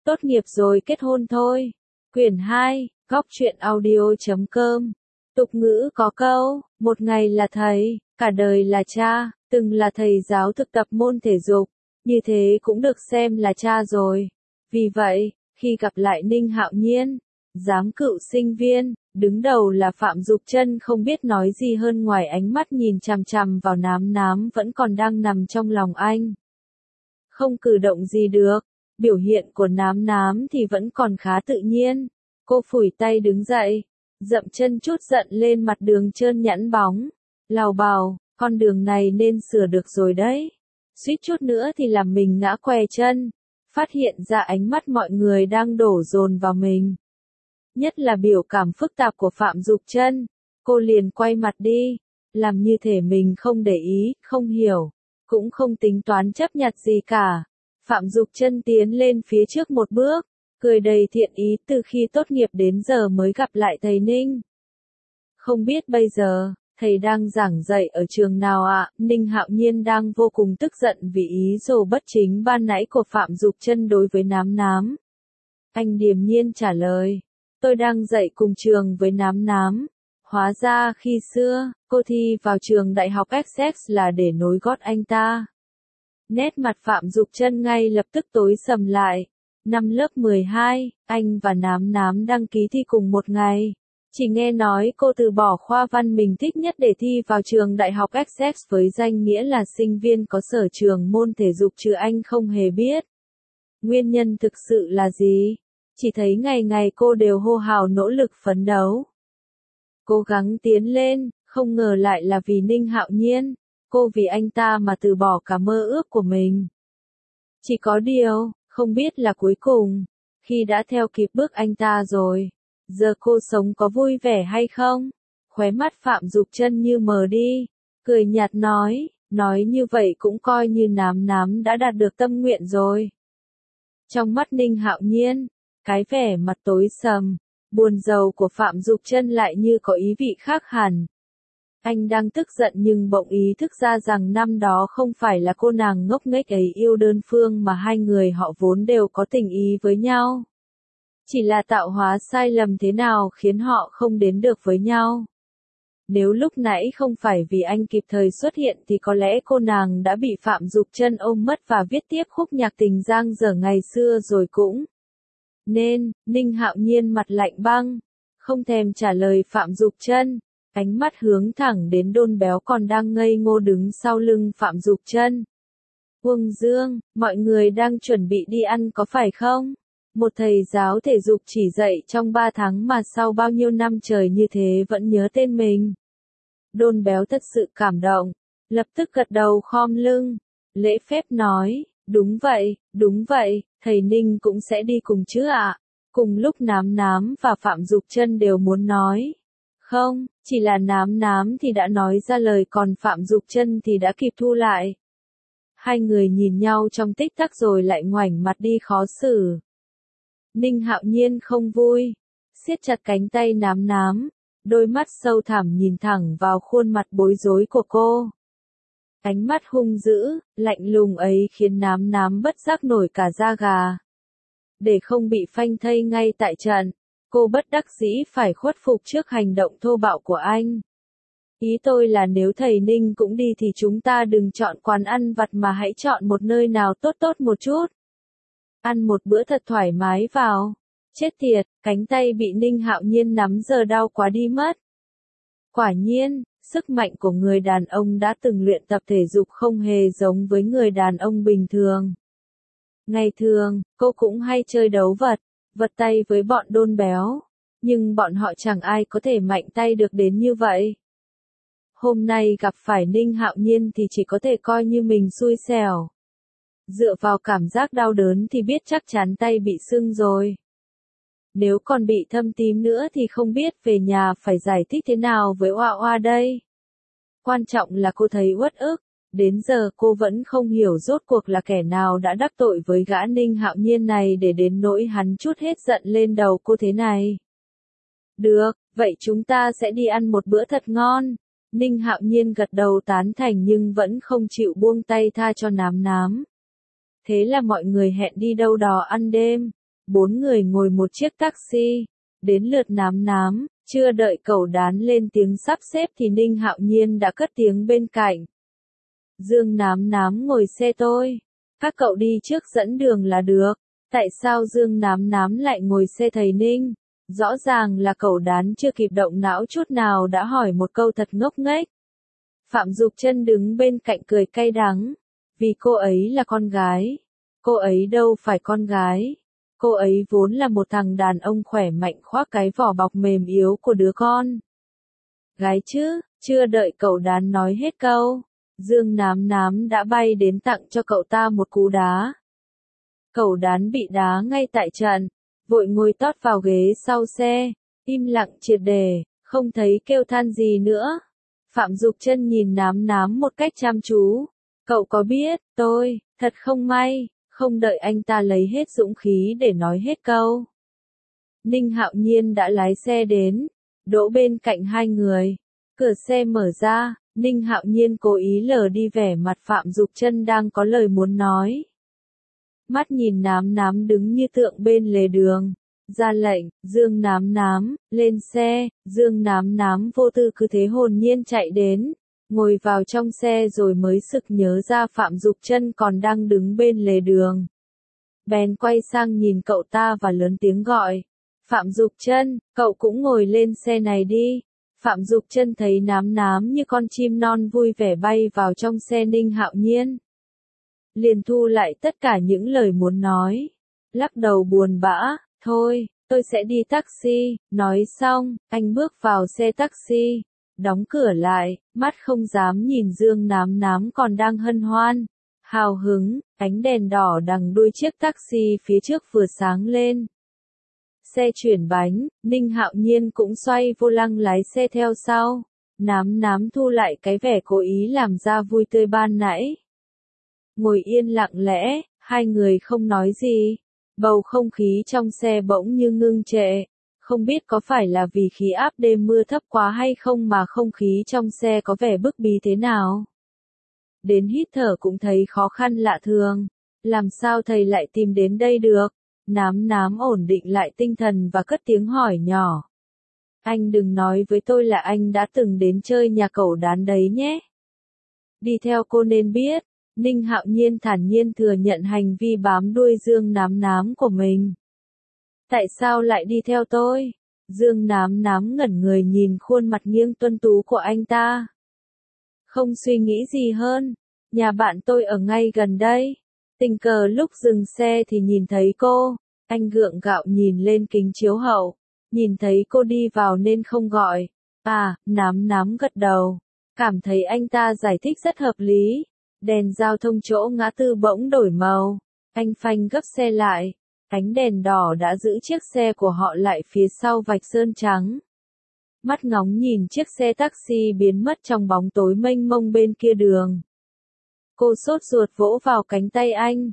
Tốt nghiệp rồi kết hôn thôi. Quyển 2, góc truyện audio.com. Tục ngữ có câu, một ngày là thầy, cả đời là cha, từng là thầy giáo thực tập môn thể dục, như thế cũng được xem là cha rồi. Vì vậy, khi gặp lại Ninh Hạo Nhiên, giám cựu sinh viên, đứng đầu là Phạm Dục Trân không biết nói gì hơn ngoài ánh mắt nhìn chằm chằm vào Nám Nám vẫn còn đang nằm trong lòng anh. Không cử động gì được, biểu hiện của Nám Nám thì vẫn còn khá tự nhiên. Cô phủi tay đứng dậy, dậm chân chút giận lên mặt đường trơn nhẵn bóng, lào bào, con đường này nên sửa được rồi đấy. Suýt chút nữa thì làm mình ngã què chân, phát hiện ra ánh mắt mọi người đang đổ dồn vào mình. Nhất là biểu cảm phức tạp của Phạm Dục Trân, cô liền quay mặt đi, làm như thể mình không để ý, không hiểu, cũng không tính toán chấp nhặt gì cả. Phạm Dục Trân tiến lên phía trước một bước, cười đầy thiện ý, từ khi tốt nghiệp đến giờ mới gặp lại thầy Ninh. Không biết bây giờ, thầy đang giảng dạy ở trường nào ạ? Ninh Hạo Nhiên đang vô cùng tức giận vì ý đồ bất chính ban nãy của Phạm Dục Trân đối với Nám Nám. Anh điềm nhiên trả lời, tôi đang dạy cùng trường với Nám Nám. Hóa ra khi xưa, cô thi vào trường đại học Essex là để nối gót anh ta. Nét mặt Phạm Dục Trân ngay lập tức tối sầm lại. Năm lớp 12, anh và Nám Nám đăng ký thi cùng một ngày. Chỉ nghe nói cô từ bỏ khoa văn mình thích nhất để thi vào trường đại học Essex với danh nghĩa là sinh viên có sở trường môn thể dục chứ anh không hề biết. Nguyên nhân thực sự là gì? Chỉ thấy ngày ngày cô đều hô hào nỗ lực phấn đấu. Cố gắng tiến lên, không ngờ lại là vì Ninh Hạo Nhiên. Cô vì anh ta mà từ bỏ cả mơ ước của mình. Chỉ có điều, không biết là cuối cùng, khi đã theo kịp bước anh ta rồi, giờ cô sống có vui vẻ hay không? Khóe mắt Phạm Dục Trân như mờ đi, cười nhạt nói như vậy cũng coi như Nám Nám đã đạt được tâm nguyện rồi. Trong mắt Ninh Hạo Nhiên, cái vẻ mặt tối sầm, buồn rầu của Phạm Dục Trân lại như có ý vị khác hẳn. Anh đang tức giận nhưng bỗng ý thức ra rằng năm đó không phải là cô nàng ngốc nghếch ấy yêu đơn phương mà hai người họ vốn đều có tình ý với nhau. Chỉ là tạo hóa sai lầm thế nào khiến họ không đến được với nhau. Nếu lúc nãy không phải vì anh kịp thời xuất hiện thì có lẽ cô nàng đã bị Phạm Dục Trân ôm mất và viết tiếp khúc nhạc tình giang dở ngày xưa rồi cũng. Nên, Ninh Hạo Nhiên mặt lạnh băng, không thèm trả lời Phạm Dục Trân. Ánh mắt hướng thẳng đến Đôn Béo còn đang ngây ngô đứng sau lưng Phạm Dục Trân. Uông Dương, mọi người đang chuẩn bị đi ăn có phải không? Một thầy giáo thể dục chỉ dạy trong 3 tháng mà sau bao nhiêu năm trời như thế vẫn nhớ tên mình. Đôn Béo thật sự cảm động, lập tức gật đầu khom lưng, lễ phép nói, đúng vậy, thầy Ninh cũng sẽ đi cùng chứ ạ. Cùng lúc Nám Nám và Phạm Dục Trân đều muốn nói. Không, chỉ là Nám Nám thì đã nói ra lời còn Phạm Dục Trân thì đã kịp thu lại. Hai người nhìn nhau trong tích tắc rồi lại ngoảnh mặt đi khó xử. Ninh Hạo Nhiên không vui, siết chặt cánh tay Nám Nám, đôi mắt sâu thẳm nhìn thẳng vào khuôn mặt bối rối của cô. Ánh mắt hung dữ, lạnh lùng ấy khiến Nám Nám bất giác nổi cả da gà. Để không bị phanh thây ngay tại trận, cô bất đắc dĩ phải khuất phục trước hành động thô bạo của anh. Ý tôi là nếu thầy Ninh cũng đi thì chúng ta đừng chọn quán ăn vặt mà hãy chọn một nơi nào tốt một chút. Ăn một bữa thật thoải mái vào. Chết tiệt, cánh tay bị Ninh Hạo Nhiên nắm giờ đau quá đi mất. Quả nhiên, sức mạnh của người đàn ông đã từng luyện tập thể dục không hề giống với người đàn ông bình thường. Ngày thường, cô cũng hay chơi đấu vật tay với bọn Đôn Béo, nhưng bọn họ chẳng ai có thể mạnh tay được đến như vậy. Hôm nay gặp phải Ninh Hạo Nhiên thì chỉ có thể coi như mình xui xẻo. Dựa vào cảm giác đau đớn thì biết chắc chắn tay bị sưng rồi. Nếu còn bị thâm tím nữa thì không biết về nhà phải giải thích thế nào với Oa Oa đây. Quan trọng là cô thấy uất ức, đến giờ cô vẫn không hiểu rốt cuộc là kẻ nào đã đắc tội với gã Ninh Hạo Nhiên này để đến nỗi hắn trút hết giận lên đầu cô thế này. Được, vậy chúng ta sẽ đi ăn một bữa thật ngon. Ninh Hạo Nhiên gật đầu tán thành nhưng vẫn không chịu buông tay tha cho Nám Nám. Thế là mọi người hẹn đi đâu đó ăn đêm. 4 người ngồi một chiếc taxi, đến lượt Nám Nám, chưa đợi Cẩu Đán lên tiếng sắp xếp thì Ninh Hạo Nhiên đã cất tiếng bên cạnh. Dương Nám Nám ngồi xe tôi, các cậu đi trước dẫn đường là được. Tại sao Dương Nám Nám lại ngồi xe thầy Ninh? Rõ ràng là Cẩu Đán chưa kịp động não chút nào đã hỏi một câu thật ngốc nghếch. Phạm Dục Chân đứng bên cạnh cười cay đắng, vì cô ấy là con gái. Cô ấy đâu phải con gái. Cô ấy vốn là một thằng đàn ông khỏe mạnh khoác cái vỏ bọc mềm yếu của đứa con gái chứ. Chưa đợi Cẩu Đán nói hết câu, Dương Nám Nám đã bay đến tặng cho cậu ta một cú đá. Cẩu Đán bị đá ngay tại trận, vội ngồi tót vào ghế sau xe, im lặng triệt để, không thấy kêu than gì nữa. Phạm Dục Chân nhìn Nám Nám một cách chăm chú. Cậu có biết, tôi, thật không may, không đợi anh ta lấy hết dũng khí để nói hết câu. Ninh Hạo Nhiên đã lái xe đến, đỗ bên cạnh hai người. Cửa xe mở ra, Ninh Hạo Nhiên cố ý lờ đi vẻ mặt Phạm Dục Chân đang có lời muốn nói. Mắt nhìn Nám Nám đứng như tượng bên lề đường, ra lệnh, Dương Nám Nám, lên xe. Dương Nám Nám vô tư cứ thế hồn nhiên chạy đến, ngồi vào trong xe rồi mới sực nhớ ra Phạm Dục Chân còn đang đứng bên lề đường. Bèn quay sang nhìn cậu ta và lớn tiếng gọi, Phạm Dục Chân, cậu cũng ngồi lên xe này đi. Phạm Dục Chân thấy Nám Nám như con chim non vui vẻ bay vào trong xe Ninh Hạo Nhiên, liền thu lại tất cả những lời muốn nói, lắc đầu buồn bã, thôi, tôi sẽ đi taxi. Nói xong, anh bước vào xe taxi, đóng cửa lại, mắt không dám nhìn Dương Nám Nám còn đang hân hoan, hào hứng. Ánh đèn đỏ đằng đuôi chiếc taxi phía trước vừa sáng lên. Xe chuyển bánh, Ninh Hạo Nhiên cũng xoay vô lăng lái xe theo sau. Nám Nám thu lại cái vẻ cố ý làm ra vui tươi ban nãy. Ngồi yên lặng lẽ, hai người không nói gì. Bầu không khí trong xe bỗng như ngưng trệ. Không biết có phải là vì khí áp đêm mưa thấp quá hay không mà không khí trong xe có vẻ bức bí thế nào. Đến hít thở cũng thấy khó khăn lạ thường. Làm sao thầy lại tìm đến đây được? Nám Nám ổn định lại tinh thần và cất tiếng hỏi nhỏ. Anh đừng nói với tôi là anh đã từng đến chơi nhà Cẩu Đán đấy nhé. Đi theo cô nên biết. Ninh Hạo Nhiên thản nhiên thừa nhận hành vi bám đuôi Dương Nám Nám của mình. Tại sao lại đi theo tôi? Dương Nám Nám ngẩn người nhìn khuôn mặt nghiêng tuấn tú của anh ta. Không suy nghĩ gì hơn. Nhà bạn tôi ở ngay gần đây. Tình cờ lúc dừng xe thì nhìn thấy cô. Anh gượng gạo nhìn lên kính chiếu hậu. Nhìn thấy cô đi vào nên không gọi. À, Nám Nám gật đầu. Cảm thấy anh ta giải thích rất hợp lý. Đèn giao thông chỗ ngã tư bỗng đổi màu. Anh phanh gấp xe lại. Ánh đèn đỏ đã giữ chiếc xe của họ lại phía sau vạch sơn trắng. Mắt ngóng nhìn chiếc xe taxi biến mất trong bóng tối mênh mông bên kia đường. Cô sốt ruột vỗ vào cánh tay anh.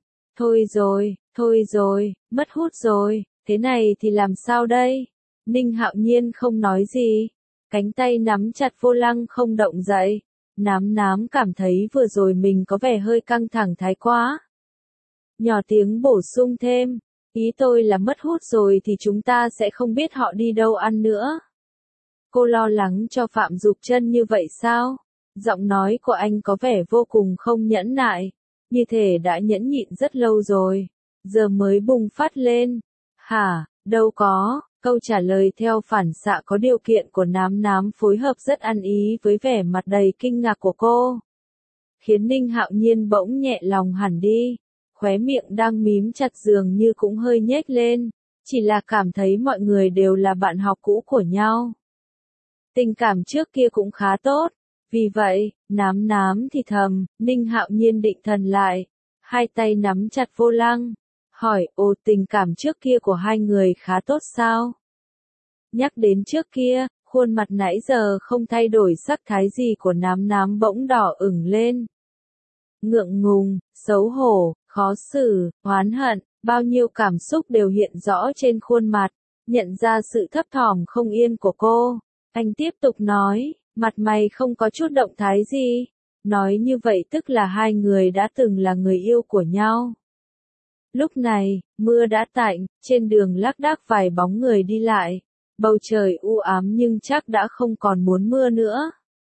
Thôi rồi, mất hút rồi, thế này thì làm sao đây? Ninh Hạo Nhiên không nói gì. Cánh tay nắm chặt vô lăng không động dậy. Nám Nám cảm thấy vừa rồi mình có vẻ hơi căng thẳng thái quá. Nhỏ tiếng bổ sung thêm. Ý tôi là mất hút rồi thì chúng ta sẽ không biết họ đi đâu ăn nữa. Cô lo lắng cho Phạm Dục Chân như vậy sao? Giọng nói của anh có vẻ vô cùng không nhẫn nại. Như thể đã nhẫn nhịn rất lâu rồi. Giờ mới bùng phát lên. Hả, đâu có. Câu trả lời theo phản xạ có điều kiện của Nám Nám phối hợp rất ăn ý với vẻ mặt đầy kinh ngạc của cô. Khiến Ninh Hạo Nhiên bỗng nhẹ lòng hẳn đi. Khóe miệng đang mím chặt dường như cũng hơi nhếch lên. Chỉ là cảm thấy mọi người đều là bạn học cũ của nhau. Tình cảm trước kia cũng khá tốt. Vì vậy, Nám Nám thì thầm, Ninh Hạo Nhiên định thần lại. Hai tay nắm chặt vô lăng. Hỏi, tình cảm trước kia của hai người khá tốt sao? Nhắc đến trước kia, khuôn mặt nãy giờ không thay đổi sắc thái gì của Nám Nám bỗng đỏ ửng lên. Ngượng ngùng, xấu hổ, khó xử, oán hận, bao nhiêu cảm xúc đều hiện rõ trên khuôn mặt. Nhận ra sự thấp thỏm không yên của cô, anh tiếp tục nói, mặt mày không có chút động thái gì. Nói như vậy tức là hai người đã từng là người yêu của nhau. Lúc này, mưa đã tạnh, trên đường lác đác vài bóng người đi lại. Bầu trời u ám nhưng chắc đã không còn muốn mưa nữa.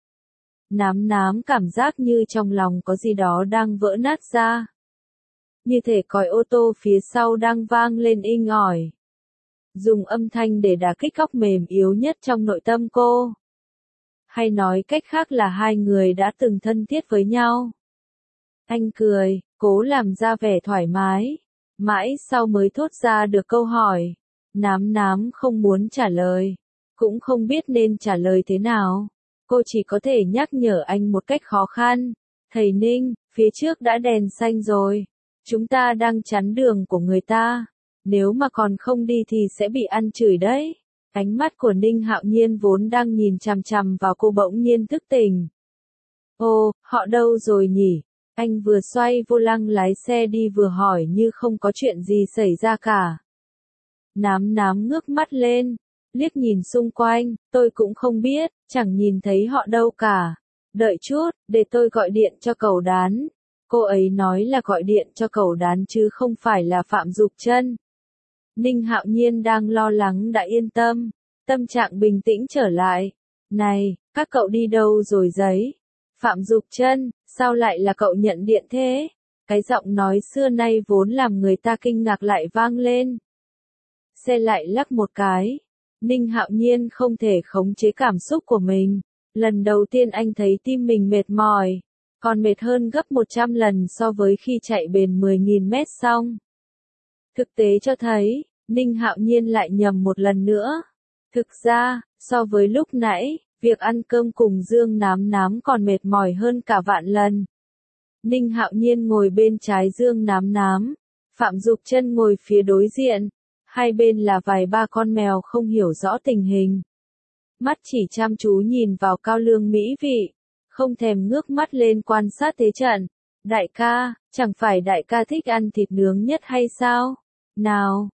Nám nám cảm giác như trong lòng có gì đó đang vỡ nát ra. Như thể còi ô tô phía sau đang vang lên inh ỏi. Dùng âm thanh để đả kích góc mềm yếu nhất trong nội tâm cô. Hay nói cách khác là hai người đã từng thân thiết với nhau. Anh cười, cố làm ra vẻ thoải mái. Mãi sau mới thốt ra được câu hỏi. Nám nám không muốn trả lời. Cũng không biết nên trả lời thế nào. Cô chỉ có thể nhắc nhở anh một cách khó khăn. Thầy Ninh, phía trước đã đèn xanh rồi. Chúng ta đang chắn đường của người ta. Nếu mà còn không đi thì sẽ bị ăn chửi đấy. Ánh mắt của Ninh Hạo Nhiên vốn đang nhìn chằm chằm vào cô bỗng nhiên thức tỉnh. Ồ, họ đâu rồi nhỉ? Anh vừa xoay vô lăng lái xe đi vừa hỏi như không có chuyện gì xảy ra cả. Nám nám ngước mắt lên, liếc nhìn xung quanh, tôi cũng không biết, chẳng nhìn thấy họ đâu cả. Đợi chút, để tôi gọi điện cho Cẩu Đán. Cô ấy nói là gọi điện cho Cẩu Đán chứ không phải là Phạm Dục Chân. Ninh Hạo Nhiên đang lo lắng đã yên tâm, tâm trạng bình tĩnh trở lại. Này, các cậu đi đâu rồi giấy? Phạm Dục Chân, sao lại là cậu nhận điện thế? Cái giọng nói xưa nay vốn làm người ta kinh ngạc lại vang lên. Xe lại lắc một cái. Ninh Hạo Nhiên không thể khống chế cảm xúc của mình. Lần đầu tiên anh thấy tim mình mệt mỏi, còn mệt hơn gấp 100 lần so với khi chạy bền 10.000 mét xong. Thực tế cho thấy, Ninh Hạo Nhiên lại nhầm một lần nữa. Thực ra, so với lúc nãy, việc ăn cơm cùng Dương Nám Nám còn mệt mỏi hơn cả vạn lần. Ninh Hạo Nhiên ngồi bên trái Dương Nám Nám, Phạm Dục Chân ngồi phía đối diện. Hai bên là vài ba con mèo không hiểu rõ tình hình. Mắt chỉ chăm chú nhìn vào cao lương mỹ vị, không thèm ngước mắt lên quan sát thế trận. Đại ca, chẳng phải đại ca thích ăn thịt nướng nhất hay sao? Nào,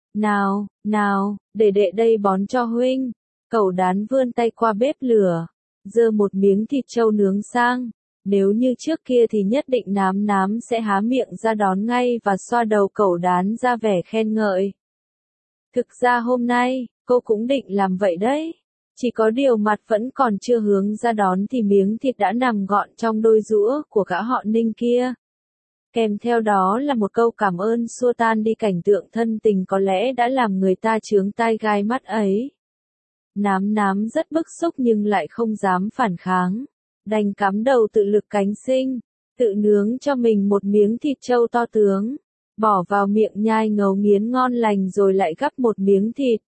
nào, để đệ đây bón cho huynh. Cẩu Đán vươn tay qua bếp lửa, giơ một miếng thịt trâu nướng sang. Nếu như trước kia thì nhất định Nám Nám sẽ há miệng ra đón ngay và xoa đầu Cẩu Đán ra vẻ khen ngợi. Thực ra hôm nay, cô cũng định làm vậy đấy. Chỉ có điều mặt vẫn còn chưa hướng ra đón thì miếng thịt đã nằm gọn trong đôi giũa của gã họ Ninh kia. Kèm theo đó là một câu cảm ơn xua tan đi cảnh tượng thân tình có lẽ đã làm người ta chướng tai gai mắt ấy. Nám Nám rất bức xúc nhưng lại không dám phản kháng. Đành cắm đầu tự lực cánh sinh, tự nướng cho mình một miếng thịt trâu to tướng. Bỏ vào miệng nhai ngấu nghiến ngon lành rồi lại gắp một miếng thịt.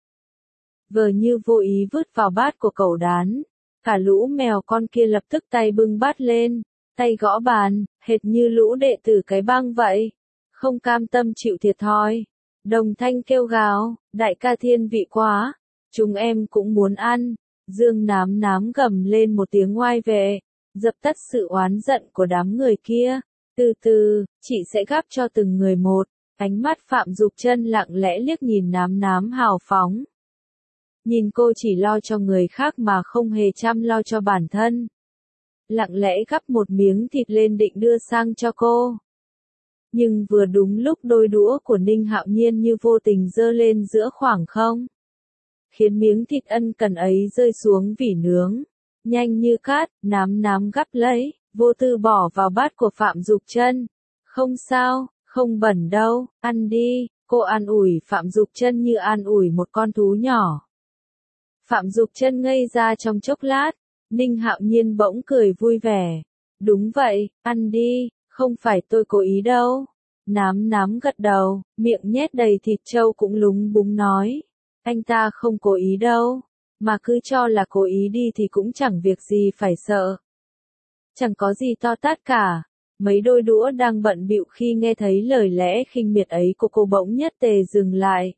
Vờ như vô ý vứt vào bát của Cẩu Đán. Cả lũ mèo con kia lập tức tay bưng bát lên, tay gõ bàn, hệt như lũ đệ tử cái bang vậy. Không cam tâm chịu thiệt thòi. Đồng thanh kêu gào, đại ca thiên vị quá, chúng em cũng muốn ăn. Dương Nám Nám gầm lên một tiếng oai vệ, dập tắt sự oán giận của đám người kia. Từ từ, chị sẽ gắp cho từng người một. Ánh mắt Phạm Dục Chân lặng lẽ liếc nhìn Nám Nám hào phóng. Nhìn cô chỉ lo cho người khác mà không hề chăm lo cho bản thân. Lặng lẽ gắp một miếng thịt lên định đưa sang cho cô. Nhưng vừa đúng lúc đôi đũa của Ninh Hạo Nhiên như vô tình giơ lên giữa khoảng không. Khiến miếng thịt ân cần ấy rơi xuống vỉ nướng. Nhanh như cát, Nám Nám gắp lấy, vô tư bỏ vào bát của Phạm Dục Chân. Không sao, không bẩn đâu, ăn đi. Cô an ủi Phạm Dục Chân như an ủi một con thú nhỏ. Phạm Dục Chân ngây ra trong chốc lát. Ninh Hạo Nhiên bỗng cười vui vẻ. Đúng vậy, ăn đi, không phải tôi cố ý đâu. Nám Nám gật đầu, miệng nhét đầy thịt trâu cũng lúng búng nói. Anh ta không cố ý đâu, mà cứ cho là cố ý đi thì cũng chẳng việc gì phải sợ. Chẳng có gì to tát cả. Mấy đôi đũa đang bận bịu khi nghe thấy lời lẽ khinh miệt ấy của cô bỗng nhất tề dừng lại.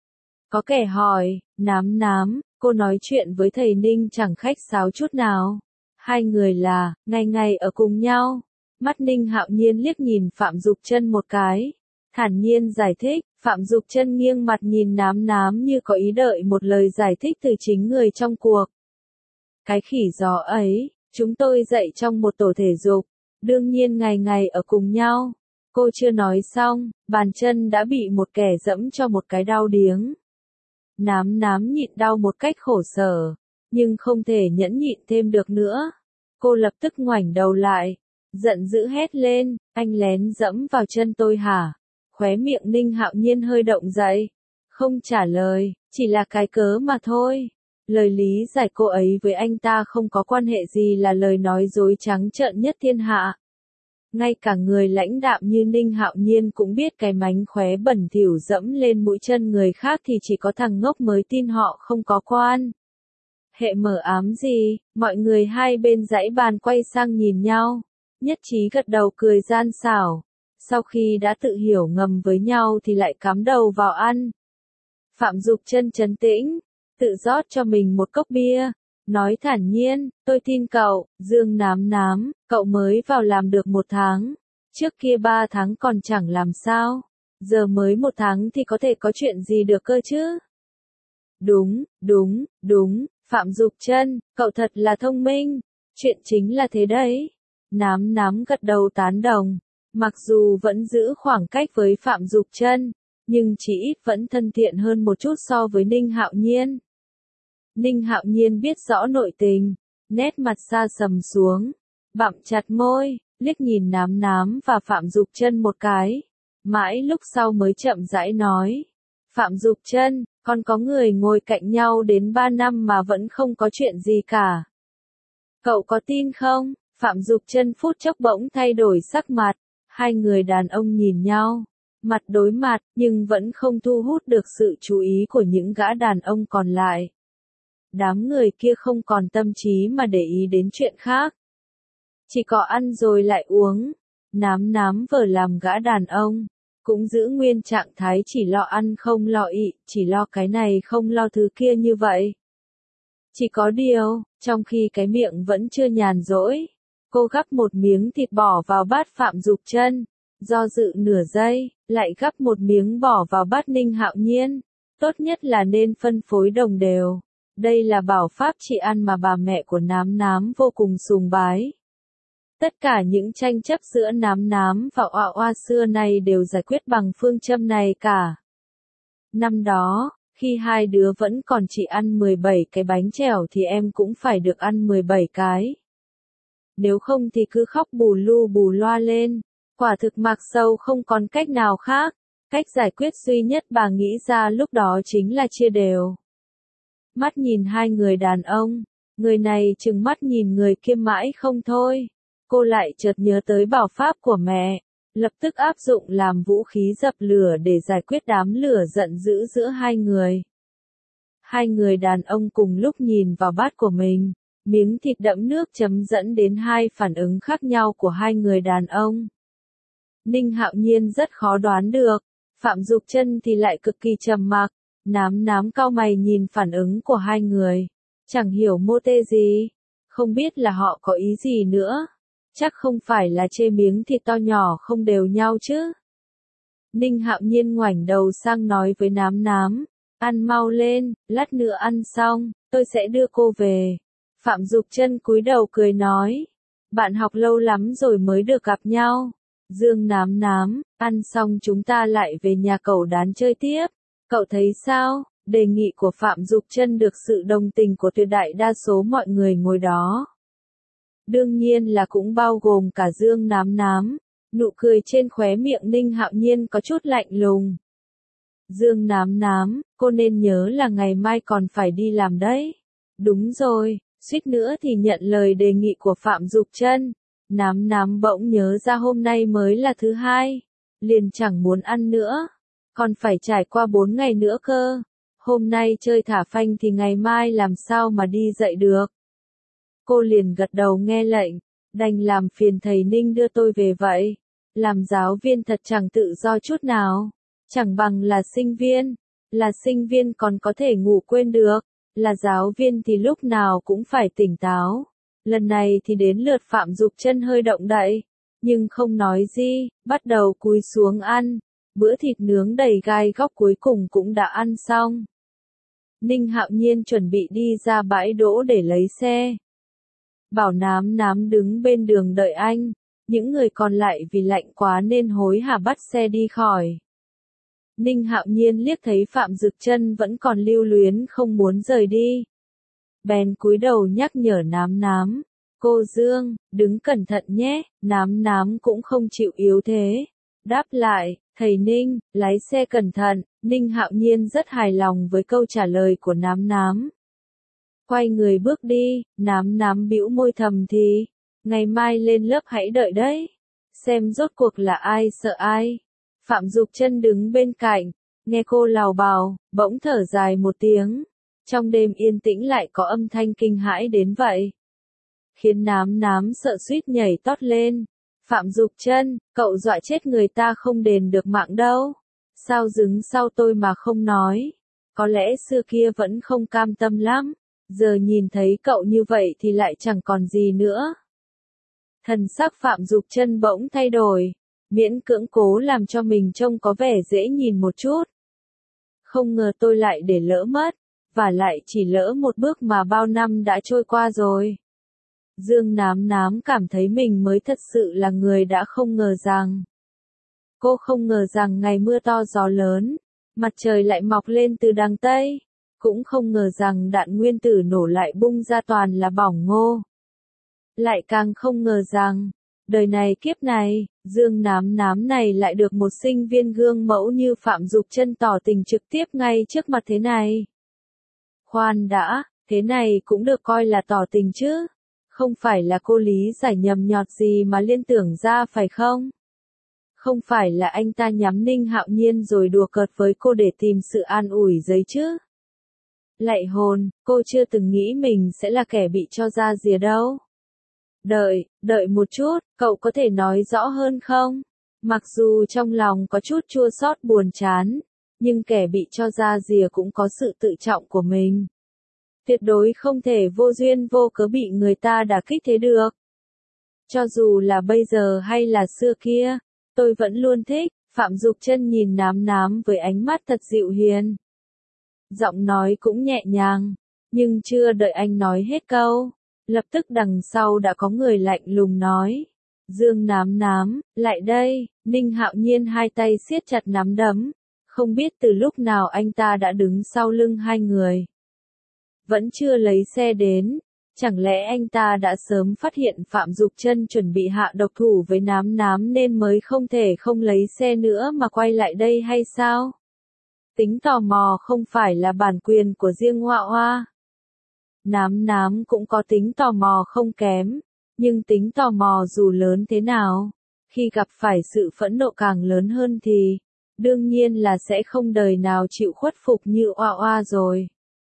Có kẻ hỏi, Nám Nám, cô nói chuyện với thầy Ninh chẳng khách sáo chút nào. Hai người là, ngày ngày ở cùng nhau. Mắt Ninh Hạo Nhiên liếc nhìn Phạm Dục Chân một cái. Thản nhiên giải thích, Phạm Dục Chân nghiêng mặt nhìn Nám Nám như có ý đợi một lời giải thích từ chính người trong cuộc. Cái khỉ gió ấy, chúng tôi dạy trong một tổ thể dục. Đương nhiên ngày ngày ở cùng nhau. Cô chưa nói xong, bàn chân đã bị một kẻ giẫm cho một cái đau điếng. Nám nám nhịn đau một cách khổ sở, nhưng không thể nhẫn nhịn thêm được nữa. Cô lập tức ngoảnh đầu lại, giận dữ hét lên, anh lén giẫm vào chân tôi hả? Khóe miệng Ninh Hạo Nhiên hơi động dậy, không trả lời, chỉ là cái cớ mà thôi. Lời lý giải cô ấy với anh ta không có quan hệ gì là lời nói dối trắng trợn nhất thiên hạ. Ngay cả người lãnh đạm như Ninh Hạo Nhiên cũng biết cái mánh khóe bẩn thỉu dẫm lên mũi chân người khác thì chỉ có thằng ngốc mới tin họ không có quan hệ mờ ám gì. Mọi người hai bên dãy bàn quay sang nhìn nhau, nhất trí gật đầu cười gian xảo. Sau khi đã tự hiểu ngầm với nhau thì lại cắm đầu vào ăn. Phạm Dục Chân trấn tĩnh, tự rót cho mình một cốc bia, nói thản nhiên, tôi tin cậu. Dương Nám Nám, cậu mới vào làm được 1 tháng, trước kia 3 tháng còn chẳng làm sao, giờ mới 1 tháng thì có thể có chuyện gì được cơ chứ? Đúng, Phạm Dục Chân, cậu thật là thông minh, chuyện chính là thế đấy. Nám Nám gật đầu tán đồng, mặc dù vẫn giữ khoảng cách với Phạm Dục Chân, nhưng chỉ ít vẫn thân thiện hơn một chút so với Ninh Hạo Nhiên. Ninh Hạo Nhiên biết rõ nội tình, nét mặt xa sầm xuống, bặm chặt môi, liếc nhìn Nám Nám và Phạm Dục Chân một cái, mãi lúc sau mới chậm rãi nói, Phạm Dục Chân, con có người ngồi cạnh nhau đến 3 năm mà vẫn không có chuyện gì cả. Cậu có tin không? Phạm Dục Chân phút chốc bỗng thay đổi sắc mặt, hai người đàn ông nhìn nhau, mặt đối mặt, nhưng vẫn không thu hút được sự chú ý của những gã đàn ông còn lại. Đám người kia không còn tâm trí mà để ý đến chuyện khác. Chỉ có ăn rồi lại uống. Nám Nám vờ làm gã đàn ông, cũng giữ nguyên trạng thái chỉ lo ăn không lo ị, chỉ lo cái này không lo thứ kia như vậy. Chỉ có điều, trong khi cái miệng vẫn chưa nhàn rỗi, cô gắp một miếng thịt bỏ vào bát Phạm Dục Chân, do dự nửa giây, lại gắp một miếng bỏ vào bát Ninh Hạo Nhiên. Tốt nhất là nên phân phối đồng đều. Đây là bảo pháp trị ăn mà bà mẹ của Nám Nám vô cùng sùng bái. Tất cả những tranh chấp giữa Nám Nám và Oa Oa xưa nay đều giải quyết bằng phương châm này cả. Năm đó, khi hai đứa vẫn còn chỉ ăn 17 cái bánh chèo thì em cũng phải được ăn 17 cái. Nếu không thì cứ khóc bù lu bù loa lên. Quả thực Mạc Sâu không còn cách nào khác. Cách giải quyết duy nhất bà nghĩ ra lúc đó chính là chia đều. Mắt nhìn hai người đàn ông, người này trừng mắt nhìn người kia mãi không thôi. Cô lại chợt nhớ tới bảo pháp của mẹ, lập tức áp dụng làm vũ khí dập lửa để giải quyết đám lửa giận dữ giữa hai người. Hai người đàn ông cùng lúc nhìn vào bát của mình, miếng thịt đẫm nước chấm dẫn đến hai phản ứng khác nhau của hai người đàn ông. Ninh Hạo Nhiên rất khó đoán được, Phạm Dục Chân thì lại cực kỳ trầm mặc. Nám Nám cau mày nhìn phản ứng của hai người, chẳng hiểu mô tê gì, không biết là họ có ý gì nữa, chắc không phải là chê miếng thịt to nhỏ không đều nhau chứ. Ninh Hạo Nhiên ngoảnh đầu sang nói với Nám Nám, ăn mau lên, lát nữa ăn xong, tôi sẽ đưa cô về. Phạm Dục Chân cúi đầu cười nói, bạn học lâu lắm rồi mới được gặp nhau. Dương Nám Nám, ăn xong chúng ta lại về nhà cậu đán chơi tiếp. Cậu thấy sao? Đề nghị của Phạm Dục Chân được sự đồng tình của tuyệt đại đa số mọi người ngồi đó. Đương nhiên là cũng bao gồm cả Dương Nám Nám. Nụ cười trên khóe miệng Ninh Hạo Nhiên có chút lạnh lùng. Dương Nám Nám, cô nên nhớ là ngày mai còn phải đi làm đấy. Đúng rồi, suýt nữa thì nhận lời đề nghị của Phạm Dục Chân. Nám Nám bỗng nhớ ra hôm nay mới là thứ hai, liền chẳng muốn ăn nữa. Còn phải trải qua 4 ngày nữa cơ. Hôm nay chơi thả phanh thì ngày mai làm sao mà đi dậy được. Cô liền gật đầu nghe lệnh, đành làm phiền thầy Ninh đưa tôi về vậy. Làm giáo viên thật chẳng tự do chút nào. Chẳng bằng là sinh viên còn có thể ngủ quên được. Là giáo viên thì lúc nào cũng phải tỉnh táo. Lần này thì đến lượt Phạm Dục Chân hơi động đậy, nhưng không nói gì, bắt đầu cúi xuống ăn. Bữa thịt nướng đầy gai góc cuối cùng cũng đã ăn xong. Ninh Hạo Nhiên chuẩn bị đi ra bãi đỗ để lấy xe. Bảo Nám Nám đứng bên đường đợi anh. những người còn lại vì lạnh quá nên hối hả bắt xe đi khỏi. Ninh Hạo Nhiên liếc thấy Phạm Dực Chân vẫn còn lưu luyến không muốn rời đi. Bèn cúi đầu nhắc nhở Nám Nám. Cô Dương, đứng cẩn thận nhé, Nám Nám cũng không chịu yếu thế. Đáp lại, thầy Ninh, lái xe cẩn thận, Ninh Hạo Nhiên rất hài lòng với câu trả lời của Nám Nám. Quay người bước đi, Nám Nám bĩu môi thầm thì, ngày mai lên lớp hãy đợi đấy. Xem rốt cuộc là ai sợ ai. Phạm Dục Chân đứng bên cạnh, nghe cô lào bào, bỗng thở dài một tiếng. Trong đêm yên tĩnh lại có âm thanh kinh hãi đến vậy. Khiến Nám Nám sợ suýt nhảy tót lên. Phạm Dục Chân, cậu dọa chết người ta không đền được mạng đâu. Sao đứng sau tôi mà không nói? Có lẽ xưa kia vẫn không cam tâm lắm. Giờ nhìn thấy cậu như vậy thì lại chẳng còn gì nữa. Thần sắc Phạm Dục Chân bỗng thay đổi. Miễn cưỡng cố làm cho mình trông có vẻ dễ nhìn một chút. Không ngờ tôi lại để lỡ mất. Và lại chỉ lỡ một bước mà bao năm đã trôi qua rồi. Dương Nám Nám cảm thấy mình mới thật sự là người đã không ngờ rằng. Cô không ngờ rằng ngày mưa to gió lớn, mặt trời lại mọc lên từ đằng Tây. Cũng không ngờ rằng đạn nguyên tử nổ lại bung ra toàn là bỏng ngô. Lại càng không ngờ rằng, đời này kiếp này, Dương Nám Nám này lại được một sinh viên gương mẫu như Phạm Dục Chân tỏ tình trực tiếp ngay trước mặt thế này. Khoan đã, thế này cũng được coi là tỏ tình chứ? Không phải là cô lý giải nhầm nhọt gì mà liên tưởng ra phải không? Không phải là anh ta nhắm Ninh Hạo Nhiên rồi đùa cợt với cô để tìm sự an ủi giấy chứ? Lạy hồn, cô chưa từng nghĩ mình sẽ là kẻ bị cho ra rìa đâu. Đợi một chút, cậu có thể nói rõ hơn không? Mặc dù trong lòng có chút chua xót buồn chán, nhưng kẻ bị cho ra rìa cũng có sự tự trọng của mình. Tuyệt đối không thể vô duyên vô cớ bị người ta đả kích thế được. Cho dù là bây giờ hay là xưa kia, tôi vẫn luôn thích. Phạm Dục Chân nhìn Nám Nám với ánh mắt thật dịu hiền. Giọng nói cũng nhẹ nhàng, nhưng chưa đợi anh nói hết câu, lập tức đằng sau đã có người lạnh lùng nói. Dương Nám Nám, lại đây. Ninh Hạo Nhiên hai tay siết chặt nắm đấm, không biết từ lúc nào anh ta đã đứng sau lưng hai người. Vẫn chưa lấy xe đến, chẳng lẽ anh ta đã sớm phát hiện Phạm Dục Chân chuẩn bị hạ độc thủ với Nám Nám nên mới không thể không lấy xe nữa mà quay lại đây hay sao? Tính tò mò không phải là bản quyền của riêng Hoa Hoa. Nám Nám cũng có tính tò mò không kém, nhưng tính tò mò dù lớn thế nào, khi gặp phải sự phẫn nộ càng lớn hơn thì, đương nhiên là sẽ không đời nào chịu khuất phục như Hoa Hoa rồi.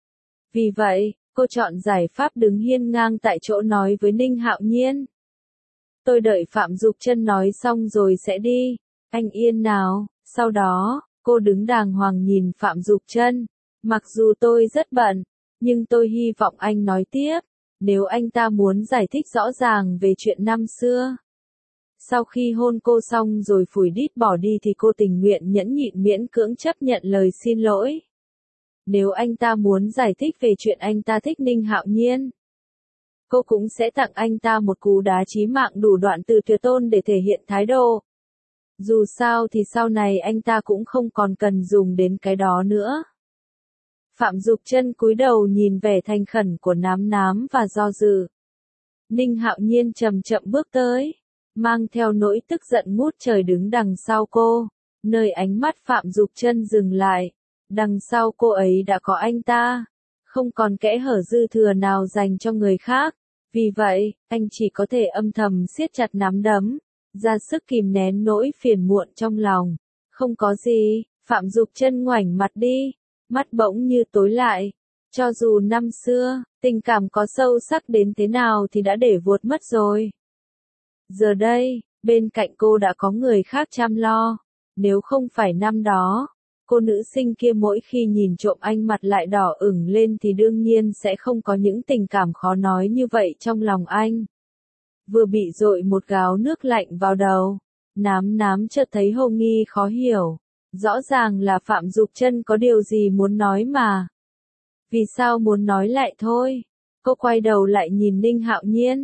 Vì vậy, cô chọn giải pháp đứng hiên ngang tại chỗ nói với Ninh Hạo Nhiên. Tôi đợi Phạm Dục Chân nói xong rồi sẽ đi, anh yên nào. Sau đó, cô đứng đàng hoàng nhìn Phạm Dục Chân. Mặc dù tôi rất bận, nhưng tôi hy vọng anh nói tiếp, nếu anh ta muốn giải thích rõ ràng về chuyện năm xưa. Sau khi hôn cô xong rồi phủi đít bỏ đi thì cô tình nguyện nhẫn nhịn miễn cưỡng chấp nhận lời xin lỗi. Nếu anh ta muốn giải thích về chuyện anh ta thích Ninh Hạo Nhiên, cô cũng sẽ tặng anh ta một cú đá chí mạng đủ đoạn từ tuyệt tôn để thể hiện thái độ. Dù sao thì sau này anh ta cũng không còn cần dùng đến cái đó nữa. Phạm Dục Chân cúi đầu nhìn vẻ thành khẩn của Nám Nám và do dự. Ninh Hạo Nhiên chậm chậm bước tới, mang theo nỗi tức giận ngút trời đứng đằng sau cô, nơi ánh mắt Phạm Dục Chân dừng lại. Đằng sau cô ấy đã có anh ta, không còn kẽ hở dư thừa nào dành cho người khác. Vì vậy, anh chỉ có thể âm thầm siết chặt nắm đấm, ra sức kìm nén nỗi phiền muộn trong lòng. Không có gì, Phạm Dục Chân ngoảnh mặt đi, mắt bỗng như tối lại. Cho dù năm xưa, tình cảm có sâu sắc đến thế nào thì đã để vụt mất rồi. Giờ đây, bên cạnh cô đã có người khác chăm lo. Nếu không phải năm đó, cô nữ sinh kia mỗi khi nhìn trộm anh mặt lại đỏ ửng lên thì đương nhiên sẽ không có những tình cảm khó nói như vậy trong lòng anh. Vừa bị dội một gáo nước lạnh vào đầu, Nám Nám chợt thấy hồ nghi khó hiểu. Rõ ràng là Phạm Dục Chân có điều gì muốn nói mà. Vì sao muốn nói lại thôi? Cô quay đầu lại nhìn Ninh Hạo Nhiên.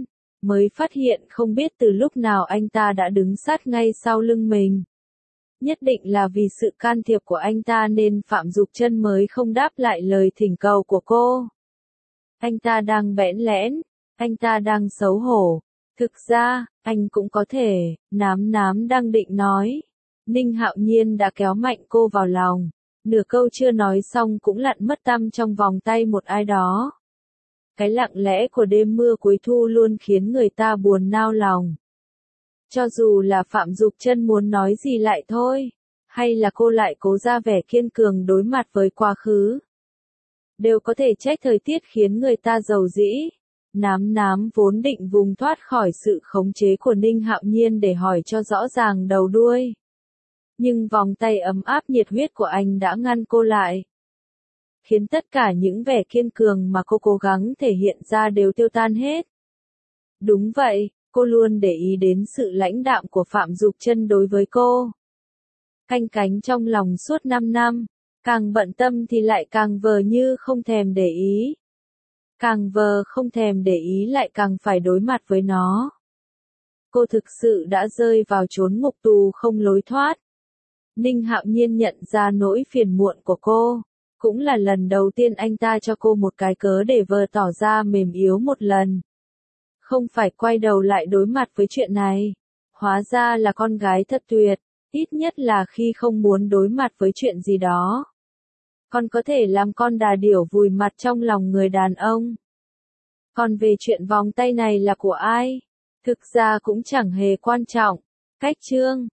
mới phát hiện không biết từ lúc nào anh ta đã đứng sát ngay sau lưng mình. Nhất định là vì sự can thiệp của anh ta nên Phạm Dục Trân mới không đáp lại lời thỉnh cầu của cô. Anh ta đang bẽn lẽn, anh ta đang xấu hổ. Thực ra, anh cũng có thể, nám đang định nói. Ninh Hạo Nhiên đã kéo mạnh cô vào lòng. Nửa câu chưa nói xong cũng lặn mất tăm trong vòng tay một ai đó. Cái lặng lẽ của đêm mưa cuối thu luôn khiến người ta buồn nao lòng. Cho dù là Phạm Dục Trân muốn nói gì lại thôi, hay là cô lại cố ra vẻ kiên cường đối mặt với quá khứ, đều có thể trách thời tiết khiến người ta giàu dĩ. Nám vốn định vùng thoát khỏi sự khống chế của Ninh Hạo Nhiên để hỏi cho rõ ràng đầu đuôi. Nhưng vòng tay ấm áp nhiệt huyết của anh đã ngăn cô lại, khiến tất cả những vẻ kiên cường mà cô cố gắng thể hiện ra đều tiêu tan hết. Đúng vậy, cô luôn để ý đến sự lãnh đạm của Phạm Dục Trân đối với cô. Canh cánh trong lòng suốt 5 năm, càng bận tâm thì lại càng vờ như không thèm để ý. Càng vờ không thèm để ý lại càng phải đối mặt với nó. Cô thực sự đã rơi vào chốn ngục tù không lối thoát. Ninh Hạo Nhiên nhận ra nỗi phiền muộn của cô. Cũng là lần đầu tiên anh ta cho cô một cái cớ để vờ tỏ ra mềm yếu một lần. Không phải quay đầu lại đối mặt với chuyện này. Hóa ra là con gái thật tuyệt, ít nhất là khi không muốn đối mặt với chuyện gì đó. Con có thể làm con đà điểu vùi mặt trong lòng người đàn ông. Còn về chuyện vòng tay này là của ai? Thực ra cũng chẳng hề quan trọng. Cách chương